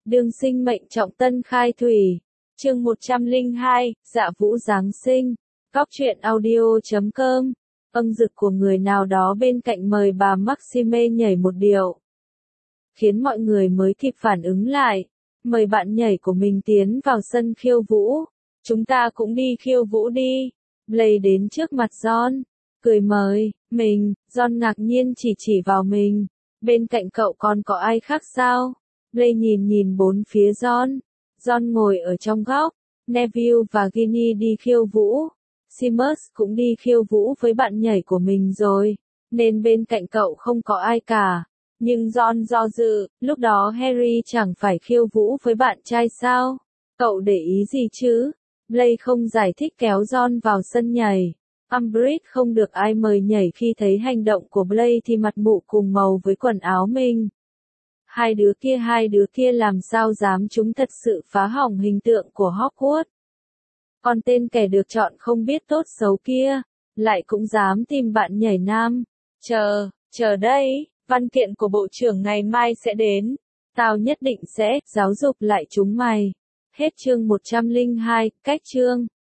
Đương sinh mệnh trọng tân khai thủy. Chương 102, Dạ Vũ Giáng sinh. Góc truyện audio.com. Âm dực của người nào đó bên cạnh mời bà Maxime nhảy một điệu, khiến mọi người mới kịp phản ứng lại. Mời bạn nhảy của mình tiến vào sân khiêu vũ. Chúng ta cũng đi khiêu vũ đi. Blake đến trước mặt John, cười mời mình. John ngạc nhiên chỉ vào mình. Bên cạnh cậu còn có ai khác sao? Blake nhìn bốn phía John. John ngồi ở trong góc. Neville và Ginny đi khiêu vũ. Seamus cũng đi khiêu vũ với bạn nhảy của mình rồi, nên bên cạnh cậu không có ai cả. Nhưng John do dự, lúc đó Harry chẳng phải khiêu vũ với bạn trai sao? Cậu để ý gì chứ? Blake không giải thích kéo John vào sân nhảy. Umbridge không được ai mời nhảy khi thấy hành động của Blake thì mặt mụ cùng màu với quần áo mình. Hai đứa kia làm sao dám, chúng thật sự phá hỏng hình tượng của Hogwarts. Còn tên kẻ được chọn không biết tốt xấu kia, lại cũng dám tìm bạn nhảy nam. Chờ đây, văn kiện của bộ trưởng ngày mai sẽ đến. Tao nhất định sẽ giáo dục lại chúng mày. Hết chương 102, cách chương.